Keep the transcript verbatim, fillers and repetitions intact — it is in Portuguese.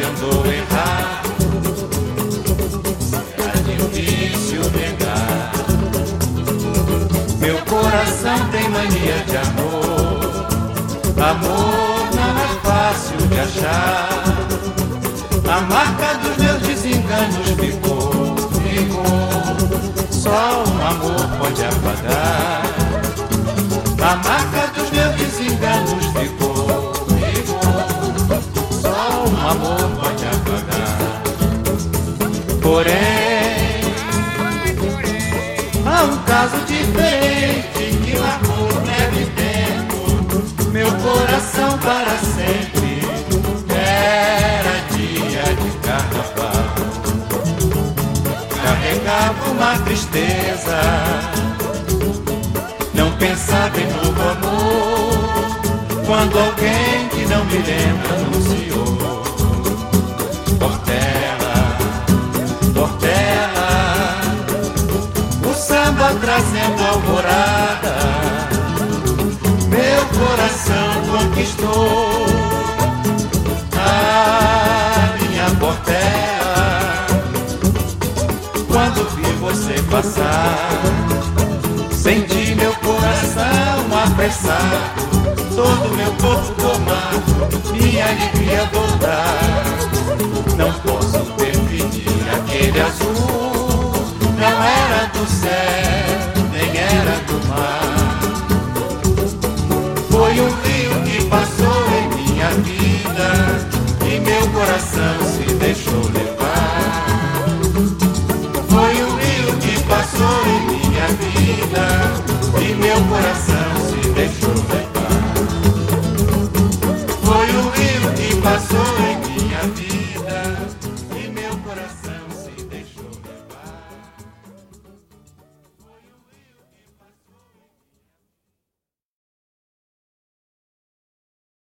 andou errado, será difícil negar. Meu coração tem mania de amor, amor não é fácil de achar. A marca dos meus desenganos ficou, ficou, só um amor pode apagar. A marca dos meus desenganos ficou, ficou, só um amor pode apagar. Porém, há um caso diferente que marcou neve tempo meu coração para sempre. Era dia de carnaval, carregava uma tristeza, não pensava em novo amor, quando alguém que não me lembra anunciou. Portela, Portela, o samba trazendo alvorada, meu coração conquistou. A minha Portela, quando vi você passar, senti meu coração apressado, todo meu corpo tomado, minha alegria voltar. Não posso definir aquele azul, não era do céu, nem era do mar.